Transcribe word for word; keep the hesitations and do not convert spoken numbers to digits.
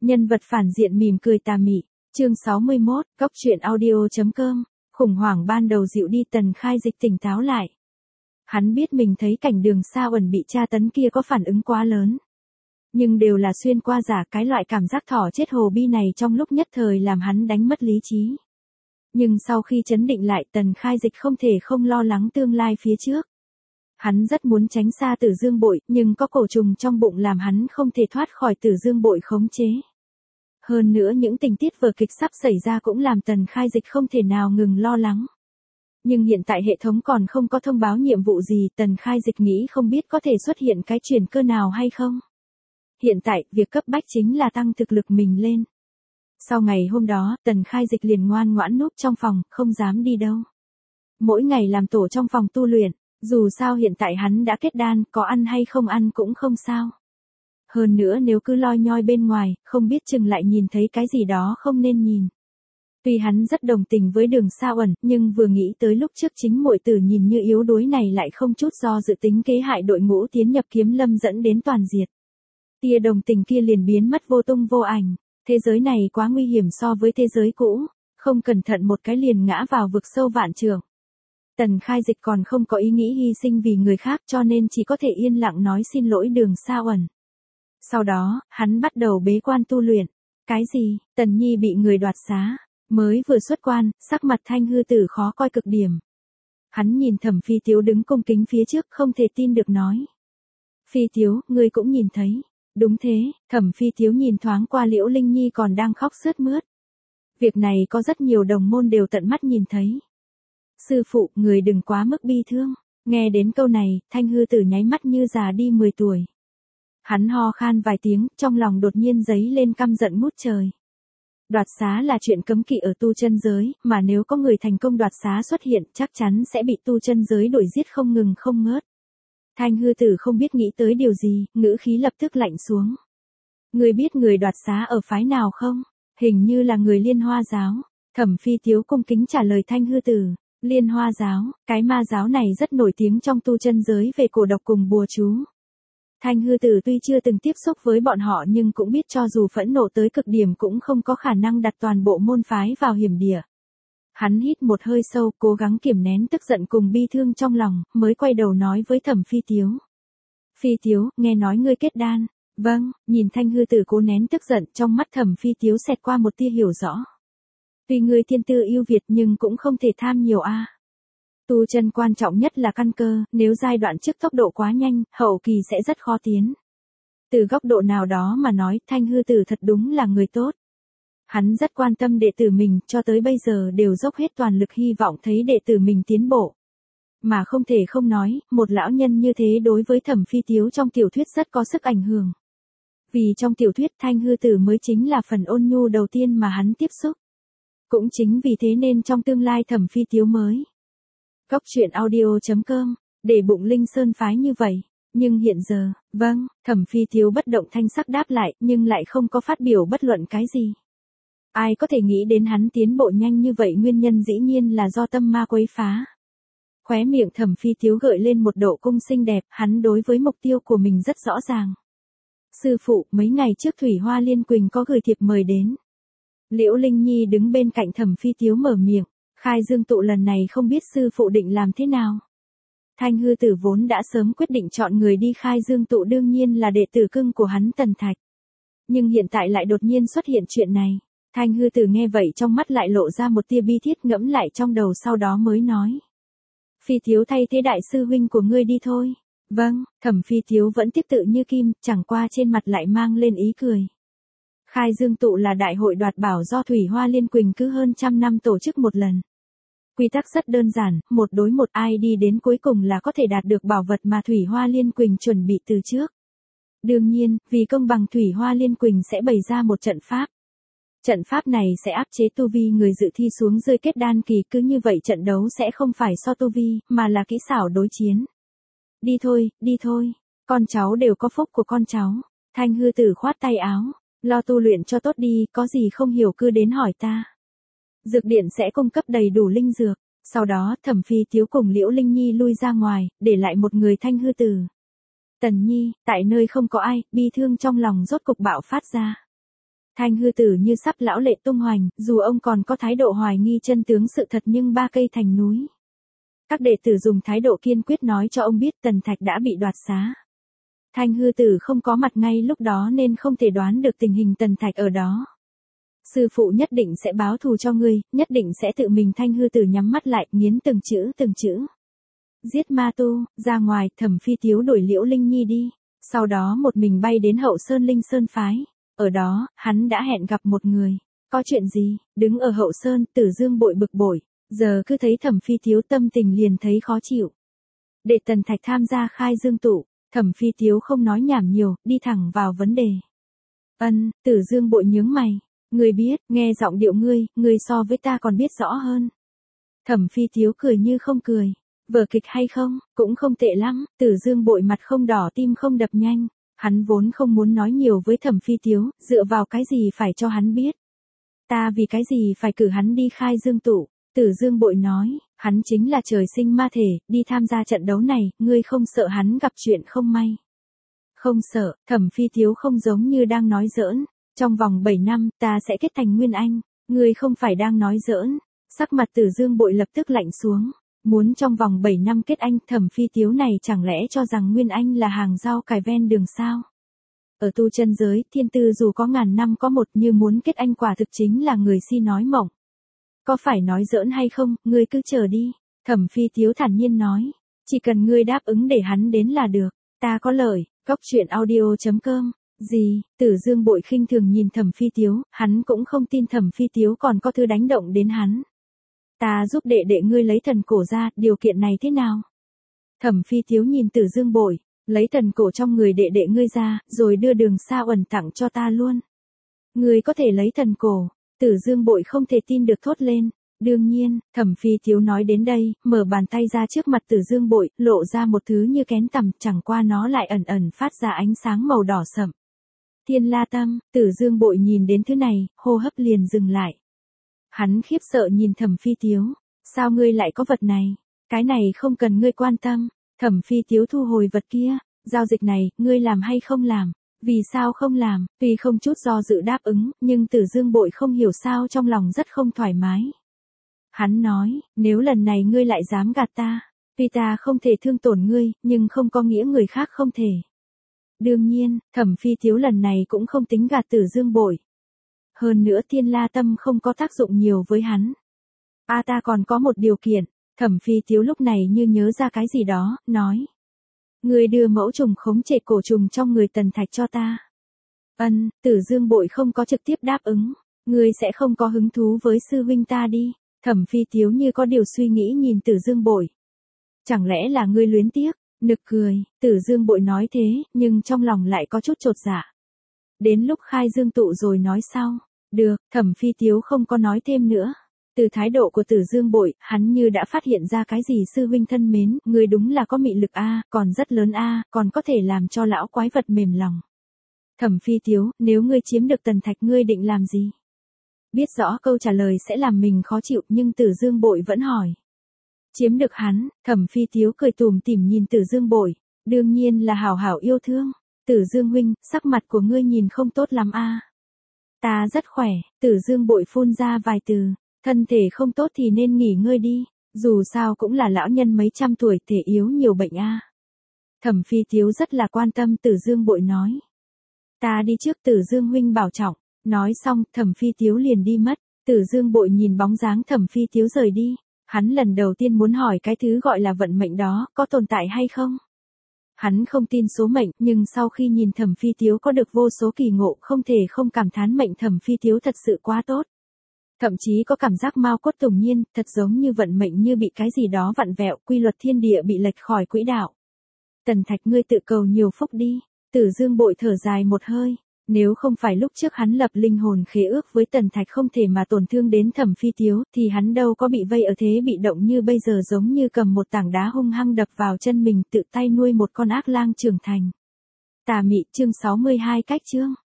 Nhân vật phản diện mỉm cười tà mị. Chương sáu mươi mốt, Cóc truyện audio chấm com. Khủng hoảng ban đầu dịu đi, Tần Khai Dịch tỉnh táo lại. Hắn biết mình thấy cảnh Đường Sa Uẩn bị tra tấn kia có phản ứng quá lớn. Nhưng đều là xuyên qua giả, cái loại cảm giác thỏ chết hồ bi này trong lúc nhất thời làm hắn đánh mất lý trí. Nhưng sau khi trấn định lại, Tần Khai Dịch không thể không lo lắng tương lai phía trước. Hắn rất muốn tránh xa Tử Dương Bội, nhưng có cổ trùng trong bụng làm hắn không thể thoát khỏi Tử Dương Bội khống chế. Hơn nữa những tình tiết vở kịch sắp xảy ra cũng làm Tần Khai Dịch không thể nào ngừng lo lắng. Nhưng hiện tại hệ thống còn không có thông báo nhiệm vụ gì, Tần Khai Dịch nghĩ không biết có thể xuất hiện cái chuyển cơ nào hay không. Hiện tại, việc cấp bách chính là tăng thực lực mình lên. Sau ngày hôm đó, Tần Khai Dịch liền ngoan ngoãn núp trong phòng, không dám đi đâu. Mỗi ngày làm tổ trong phòng tu luyện, dù sao hiện tại hắn đã kết đan, có ăn hay không ăn cũng không sao. Hơn nữa nếu cứ loi nhoi bên ngoài, không biết chừng lại nhìn thấy cái gì đó không nên nhìn. Tuy hắn rất đồng tình với Đường Sa Uẩn, nhưng vừa nghĩ tới lúc trước chính muội tử nhìn như yếu đuối này lại không chút do dự tính kế hại đội ngũ tiến nhập kiếm lâm dẫn đến toàn diệt. Tia đồng tình kia liền biến mất vô tung vô ảnh. Thế giới này quá nguy hiểm so với thế giới cũ, không cẩn thận một cái liền ngã vào vực sâu vạn trượng. Tần Khai Dịch còn không có ý nghĩ hy sinh vì người khác, cho nên chỉ có thể yên lặng nói xin lỗi Đường Sa Uẩn. Sau đó, hắn bắt đầu bế quan tu luyện. Cái gì? Tần Nhi bị người đoạt xá. Mới vừa xuất quan, sắc mặt Thanh Hư Tử khó coi cực điểm. Hắn nhìn Thẩm Phi Tiếu đứng cung kính phía trước, không thể tin được nói. Phi Tiếu, ngươi cũng nhìn thấy. Đúng thế, Thẩm Phi Tiếu nhìn thoáng qua Liễu Linh Nhi còn đang khóc sướt mướt. Việc này có rất nhiều đồng môn đều tận mắt nhìn thấy. Sư phụ, người đừng quá mức bi thương. Nghe đến câu này, Thanh Hư Tử nháy mắt như già đi mười tuổi. Hắn ho khan vài tiếng, trong lòng đột nhiên dấy lên căm giận ngút trời. Đoạt xá là chuyện cấm kỵ ở tu chân giới, mà nếu có người thành công đoạt xá xuất hiện, chắc chắn sẽ bị tu chân giới đuổi giết không ngừng không ngớt. Thanh Hư Tử không biết nghĩ tới điều gì, ngữ khí lập tức lạnh xuống. Người biết người đoạt xá ở phái nào không? Hình như là người Liên Hoa giáo. Thẩm Phi Tiếu cung kính trả lời Thanh Hư Tử. Liên Hoa giáo, cái ma giáo này rất nổi tiếng trong tu chân giới về cổ độc cùng bùa chú. Thanh Hư Tử tuy chưa từng tiếp xúc với bọn họ nhưng cũng biết cho dù phẫn nộ tới cực điểm cũng không có khả năng đặt toàn bộ môn phái vào hiểm địa. Hắn hít một hơi sâu, cố gắng kiềm nén tức giận cùng bi thương trong lòng, mới quay đầu nói với Thẩm Phi Tiếu. Phi Tiếu, nghe nói ngươi kết đan. Vâng, nhìn Thanh Hư Tử cố nén tức giận, trong mắt Thẩm Phi Tiếu xẹt qua một tia hiểu rõ. Tuy ngươi thiên tư ưu việt nhưng cũng không thể tham nhiều a. À. Tu chân quan trọng nhất là căn cơ, nếu giai đoạn trước tốc độ quá nhanh, hậu kỳ sẽ rất khó tiến. Từ góc độ nào đó mà nói, Thanh Hư Tử thật đúng là người tốt. Hắn rất quan tâm đệ tử mình, cho tới bây giờ đều dốc hết toàn lực hy vọng thấy đệ tử mình tiến bộ. Mà không thể không nói, một lão nhân như thế đối với Thẩm Phi Tiếu trong tiểu thuyết rất có sức ảnh hưởng. Vì trong tiểu thuyết Thanh Hư Tử mới chính là phần ôn nhu đầu tiên mà hắn tiếp xúc. Cũng chính vì thế nên trong tương lai Thẩm Phi Tiếu mới. Cóc truyện audio chấm com, để bụng Linh Sơn phái như vậy. Nhưng hiện giờ, vâng, Thẩm Phi Tiếu bất động thanh sắc đáp lại, nhưng lại không có phát biểu bất luận cái gì. Ai có thể nghĩ đến hắn tiến bộ nhanh như vậy, nguyên nhân dĩ nhiên là do tâm ma quấy phá. Khóe miệng Thẩm Phi Tiếu gợi lên một độ cung xinh đẹp, hắn đối với mục tiêu của mình rất rõ ràng. Sư phụ, mấy ngày trước Thủy Hoa Liên Quỳnh có gửi thiệp mời đến. Liễu Linh Nhi đứng bên cạnh Thẩm Phi Tiếu mở miệng, khai dương tụ lần này không biết sư phụ định làm thế nào. Thanh Hư Tử vốn đã sớm quyết định chọn người đi khai dương tụ, đương nhiên là đệ tử cưng của hắn Tần Thạch. Nhưng hiện tại lại đột nhiên xuất hiện chuyện này. Thanh Hư Tử nghe vậy trong mắt lại lộ ra một tia bi thiết, ngẫm lại trong đầu sau đó mới nói. Phi Tiếu thay thế đại sư huynh của ngươi đi thôi. Vâng, Thẩm Phi Tiếu vẫn tiếp tự như kim, chẳng qua trên mặt lại mang lên ý cười. Khai dương tụ là đại hội đoạt bảo do Thủy Hoa Liên Quỳnh cứ hơn trăm năm tổ chức một lần. Quy tắc rất đơn giản, một đối một, ai đi đến cuối cùng là có thể đạt được bảo vật mà Thủy Hoa Liên Quỳnh chuẩn bị từ trước. Đương nhiên, vì công bằng Thủy Hoa Liên Quỳnh sẽ bày ra một trận pháp. Trận pháp này sẽ áp chế tu vi người dự thi xuống rơi kết đan kỳ, cứ như vậy trận đấu sẽ không phải so tu vi, mà là kỹ xảo đối chiến. Đi thôi, đi thôi, con cháu đều có phúc của con cháu. Thanh Hư Tử khoát tay áo, lo tu luyện cho tốt đi, có gì không hiểu cứ đến hỏi ta. Dược điện sẽ cung cấp đầy đủ linh dược. Sau đó, Thẩm Phi Tiếu cùng Liễu Linh Nhi lui ra ngoài, để lại một người Thanh Hư Tử. Tần Nhi, tại nơi không có ai, bi thương trong lòng rốt cục bạo phát ra. Thanh hư tử như sắp lão lệ tung hoành, dù ông còn có thái độ hoài nghi chân tướng sự thật nhưng ba cây thành núi. Các đệ tử dùng thái độ kiên quyết nói cho ông biết Tần Thạch đã bị đoạt xá. Thanh hư tử không có mặt ngay lúc đó nên không thể đoán được tình hình Tần Thạch ở đó. Sư phụ nhất định sẽ báo thù cho ngươi, nhất định sẽ tự mình. Thanh hư tử nhắm mắt lại, nghiến từng chữ từng chữ. Giết ma tu, ra ngoài. Thẩm Phi Tiếu đuổi Liễu Linh Nhi đi, sau đó một mình bay đến Hậu Sơn Linh Sơn phái. Ở đó, hắn đã hẹn gặp một người. Có chuyện gì? Đứng ở Hậu Sơn, Tử Dương Bội bực bội, giờ cứ thấy Thẩm Phi Tiếu tâm tình liền thấy khó chịu. Để Tần Thạch tham gia khai dương tụ, Thẩm Phi Tiếu không nói nhảm nhiều, đi thẳng vào vấn đề. Ân, Tử Dương Bội nhướng mày. Ngươi biết, nghe giọng điệu ngươi, ngươi so với ta còn biết rõ hơn. Thẩm Phi Tiếu cười như không cười. Vở kịch hay không, cũng không tệ lắm. Tử Dương Bội mặt không đỏ tim không đập nhanh. Hắn vốn không muốn nói nhiều với Thẩm Phi Tiếu, dựa vào cái gì phải cho hắn biết. Ta vì cái gì phải cử hắn đi khai dương tụ. Tử Dương Bội nói, hắn chính là trời sinh ma thể, đi tham gia trận đấu này, ngươi không sợ hắn gặp chuyện không may. Không sợ. Thẩm Phi Tiếu không giống như đang nói giỡn. Trong vòng bảy năm, ta sẽ kết thành Nguyên Anh, ngươi không phải đang nói giỡn. Sắc mặt Tử Dương Bội lập tức lạnh xuống. Muốn trong vòng bảy năm kết anh, Thẩm Phi Tiếu này chẳng lẽ cho rằng Nguyên Anh là hàng rau cải ven đường sao? Ở tu chân giới, thiên tư dù có ngàn năm có một, như muốn kết anh quả thực chính là người si nói mộng. Có phải nói giỡn hay không, ngươi cứ chờ đi. Thẩm Phi Tiếu thản nhiên nói. Chỉ cần ngươi đáp ứng để hắn đến là được. Ta có lời. Góc truyện audio chấm com. Gì? Tử Dương Bội khinh thường nhìn Thẩm Phi Tiếu, hắn cũng không tin Thẩm Phi Tiếu còn có thứ đánh động đến hắn. Ta giúp đệ đệ ngươi lấy thần cổ ra, điều kiện này thế nào? Thẩm Phi Tiếu nhìn Tử Dương Bội, lấy thần cổ trong người đệ đệ ngươi ra, rồi đưa Đường Sa Uẩn tặng cho ta luôn. Ngươi có thể lấy thần cổ? Tử Dương Bội không thể tin được thốt lên. Đương nhiên. Thẩm Phi Tiếu nói đến đây, mở bàn tay ra trước mặt Tử Dương Bội, lộ ra một thứ như kén tằm, chẳng qua nó lại ẩn ẩn phát ra ánh sáng màu đỏ sậm. Thiên La Tâm. Tử Dương Bội nhìn đến thứ này, hô hấp liền dừng lại. Hắn khiếp sợ nhìn Thẩm Phi Tiếu. Sao ngươi lại có vật này? Cái này không cần ngươi quan tâm. Thẩm Phi Tiếu thu hồi vật kia. Giao dịch này, ngươi làm hay không làm? Vì sao không làm? Tuy không chút do dự đáp ứng, nhưng Tử Dương Bội không hiểu sao trong lòng rất không thoải mái. Hắn nói, nếu lần này ngươi lại dám gạt ta, tuy ta không thể thương tổn ngươi, nhưng không có nghĩa người khác không thể. Đương nhiên, Thẩm Phi Tiếu lần này cũng không tính gạt Tử Dương Bội. Hơn nữa Thiên La Tâm không có tác dụng nhiều với hắn. A ta còn có một điều kiện. Thẩm Phi Tiếu lúc này như nhớ ra cái gì đó, nói. Ngươi đưa mẫu trùng khống chế cổ trùng trong người Tần Thạch cho ta. Ân, Tử Dương Bội không có trực tiếp đáp ứng. Ngươi sẽ không có hứng thú với sư huynh ta đi. Thẩm Phi Tiếu như có điều suy nghĩ nhìn Tử Dương Bội. Chẳng lẽ là ngươi luyến tiếc? Nực cười. Tử Dương Bội nói thế, nhưng trong lòng lại có chút chột dạ. Đến lúc khai dương tụ rồi nói sau. Được. Thẩm Phi Tiếu không có nói thêm nữa. Từ thái độ của Tử Dương Bội, hắn như đã phát hiện ra cái gì. Sư huynh thân mến, ngươi đúng là có mị lực a, còn rất lớn a, còn có thể làm cho lão quái vật mềm lòng. Thẩm Phi Tiếu, nếu ngươi chiếm được Tần Thạch ngươi định làm gì? Biết rõ câu trả lời sẽ làm mình khó chịu, nhưng Tử Dương Bội vẫn hỏi. Chiếm được hắn. Thẩm Phi Tiếu cười tủm tỉm nhìn Tử Dương Bội. Đương nhiên là hảo hảo yêu thương. Tử Dương huynh, sắc mặt của ngươi nhìn không tốt lắm a. Ta rất khỏe. Tử Dương Bội phun ra vài từ. Thân thể không tốt thì nên nghỉ ngơi đi. Dù sao cũng là lão nhân mấy trăm tuổi, thể yếu nhiều bệnh a. Thẩm Phi Tiếu rất là quan tâm. Tử Dương Bội nói. Ta đi trước. Tử Dương huynh bảo trọng. Nói xong, Thẩm Phi Tiếu liền đi mất. Tử Dương Bội nhìn bóng dáng Thẩm Phi Tiếu rời đi. Hắn lần đầu tiên muốn hỏi cái thứ gọi là vận mệnh đó, có tồn tại hay không? Hắn không tin số mệnh, nhưng sau khi nhìn Thẩm Phi Tiếu có được vô số kỳ ngộ, không thể không cảm thán mệnh Thẩm Phi Tiếu thật sự quá tốt. Thậm chí có cảm giác mao cốt tùng nhiên, thật giống như vận mệnh như bị cái gì đó vặn vẹo, quy luật thiên địa bị lệch khỏi quỹ đạo. Tần Thạch ngươi tự cầu nhiều phúc đi. Tử Dương Bội thở dài một hơi. Nếu không phải lúc trước hắn lập linh hồn khế ước với Tần Thạch không thể mà tổn thương đến Thẩm Phi Tiếu, thì hắn đâu có bị vây ở thế bị động như bây giờ, giống như cầm một tảng đá hung hăng đập vào chân mình, tự tay nuôi một con ác lang trưởng thành. Tà mị chương sáu mươi hai cách chương.